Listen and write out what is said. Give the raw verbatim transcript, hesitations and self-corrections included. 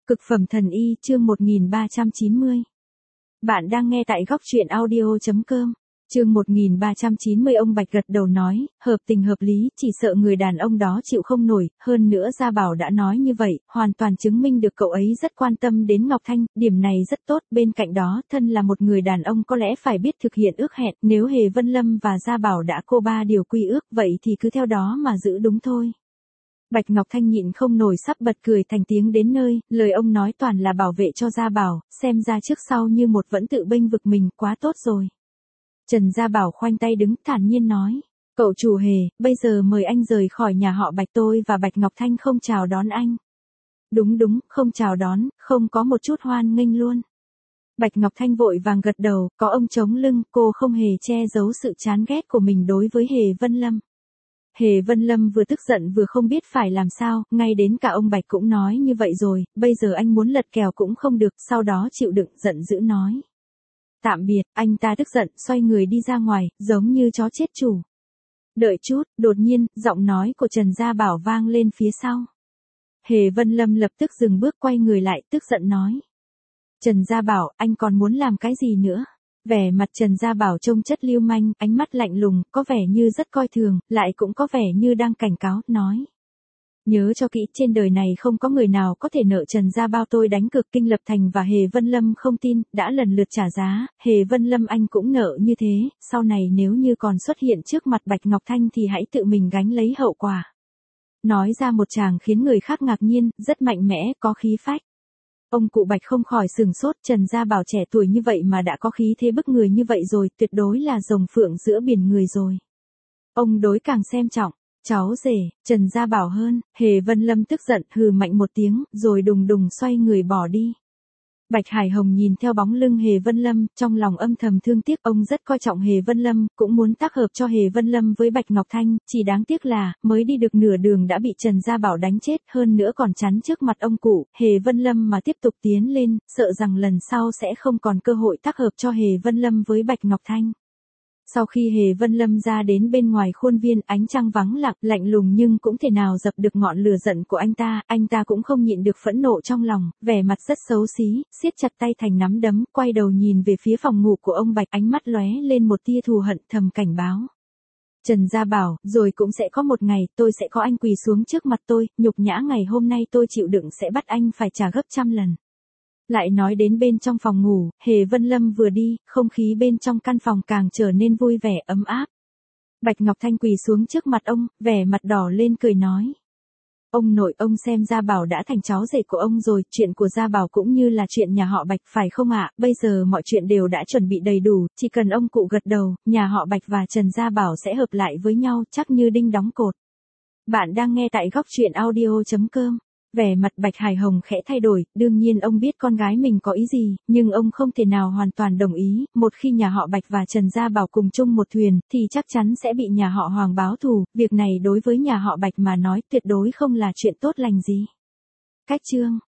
Cực phẩm thần y chương một nghìn ba trăm chín mươi. Bạn đang nghe tại góc truyện audio.com. Chương một nghìn ba trăm chín mươi. Ông Bạch gật đầu nói, hợp tình hợp lý, chỉ sợ người đàn ông đó chịu không nổi, hơn nữa Gia Bảo đã nói như vậy, hoàn toàn chứng minh được cậu ấy rất quan tâm đến Ngọc Thanh, điểm này rất tốt, bên cạnh đó, thân là một người đàn ông có lẽ phải biết thực hiện ước hẹn, nếu Hề Vân Lâm và Gia Bảo đã cô ba điều quy ước, vậy thì cứ theo đó mà giữ đúng thôi. Bạch Ngọc Thanh nhịn không nổi sắp bật cười thành tiếng đến nơi, lời ông nói toàn là bảo vệ cho Gia Bảo, xem ra trước sau như một vẫn tự bênh vực mình, quá tốt rồi. Trần Gia Bảo khoanh tay đứng, thản nhiên nói, cậu chủ Hề, bây giờ mời anh rời khỏi nhà họ Bạch, tôi và Bạch Ngọc Thanh không chào đón anh. Đúng đúng, không chào đón, không có một chút hoan nghênh luôn. Bạch Ngọc Thanh vội vàng gật đầu, có ông chống lưng, cô không hề che giấu sự chán ghét của mình đối với Hề Vân Lâm. Hề Vân Lâm vừa tức giận vừa không biết phải làm sao, ngay đến cả ông Bạch cũng nói như vậy rồi, bây giờ anh muốn lật kèo cũng không được, sau đó chịu đựng giận dữ nói. Tạm biệt, anh ta tức giận, xoay người đi ra ngoài, giống như chó chết chủ. Đợi chút, đột nhiên, giọng nói của Trần Gia Bảo vang lên phía sau. Hề Vân Lâm lập tức dừng bước quay người lại, tức giận nói. Trần Gia Bảo, anh còn muốn làm cái gì nữa? Vẻ mặt Trần Gia Bảo trông chất lưu manh, ánh mắt lạnh lùng, có vẻ như rất coi thường, lại cũng có vẻ như đang cảnh cáo, nói. Nhớ cho kỹ, trên đời này không có người nào có thể nợ Trần Gia Bao tôi đánh cược. Kinh Lập Thành và Hề Vân Lâm không tin, đã lần lượt trả giá, Hề Vân Lâm anh cũng nợ như thế, sau này nếu như còn xuất hiện trước mặt Bạch Ngọc Thanh thì hãy tự mình gánh lấy hậu quả. Nói ra một chàng khiến người khác ngạc nhiên, rất mạnh mẽ, có khí phách. Ông cụ Bạch không khỏi sừng sốt, Trần Gia Bảo trẻ tuổi như vậy mà đã có khí thế bức người như vậy rồi, tuyệt đối là rồng phượng giữa biển người rồi. Ông đối càng xem trọng, cháu rể, Trần Gia Bảo hơn, Hề Vân Lâm tức giận, hừ mạnh một tiếng, rồi đùng đùng xoay người bỏ đi. Bạch Hải Hồng nhìn theo bóng lưng Hề Vân Lâm, trong lòng âm thầm thương tiếc, ông rất coi trọng Hề Vân Lâm, cũng muốn tác hợp cho Hề Vân Lâm với Bạch Ngọc Thanh, chỉ đáng tiếc là, mới đi được nửa đường đã bị Trần Gia Bảo đánh chết, hơn nữa còn chắn trước mặt ông cụ, Hề Vân Lâm mà tiếp tục tiến lên, sợ rằng lần sau sẽ không còn cơ hội tác hợp cho Hề Vân Lâm với Bạch Ngọc Thanh. Sau khi Hề Vân Lâm ra đến bên ngoài khuôn viên, ánh trăng vắng lặng, lạnh lùng nhưng cũng thể nào dập được ngọn lửa giận của anh ta, anh ta cũng không nhịn được phẫn nộ trong lòng, vẻ mặt rất xấu xí, siết chặt tay thành nắm đấm, quay đầu nhìn về phía phòng ngủ của ông Bạch, ánh mắt lóe lên một tia thù hận, thầm cảnh báo. Trần Gia Bảo, rồi cũng sẽ có một ngày, tôi sẽ có anh quỳ xuống trước mặt tôi, nhục nhã ngày hôm nay tôi chịu đựng sẽ bắt anh phải trả gấp trăm lần. Lại nói đến bên trong phòng ngủ, Hề Vân Lâm vừa đi, không khí bên trong căn phòng càng trở nên vui vẻ, ấm áp. Bạch Ngọc Thanh quỳ xuống trước mặt ông, vẻ mặt đỏ lên cười nói. Ông nội, ông xem Gia Bảo đã thành cháu rể của ông rồi, chuyện của Gia Bảo cũng như là chuyện nhà họ Bạch phải không ạ? Bây giờ mọi chuyện đều đã chuẩn bị đầy đủ, chỉ cần ông cụ gật đầu, nhà họ Bạch và Trần Gia Bảo sẽ hợp lại với nhau, chắc như đinh đóng cột. Bạn đang nghe tại góc truyện audio.com. Vẻ mặt Bạch Hải Hồng khẽ thay đổi, đương nhiên ông biết con gái mình có ý gì, nhưng ông không thể nào hoàn toàn đồng ý, một khi nhà họ Bạch và Trần Gia Bảo cùng chung một thuyền, thì chắc chắn sẽ bị nhà họ Hoàng báo thù, việc này đối với nhà họ Bạch mà nói tuyệt đối không là chuyện tốt lành gì. Cách chương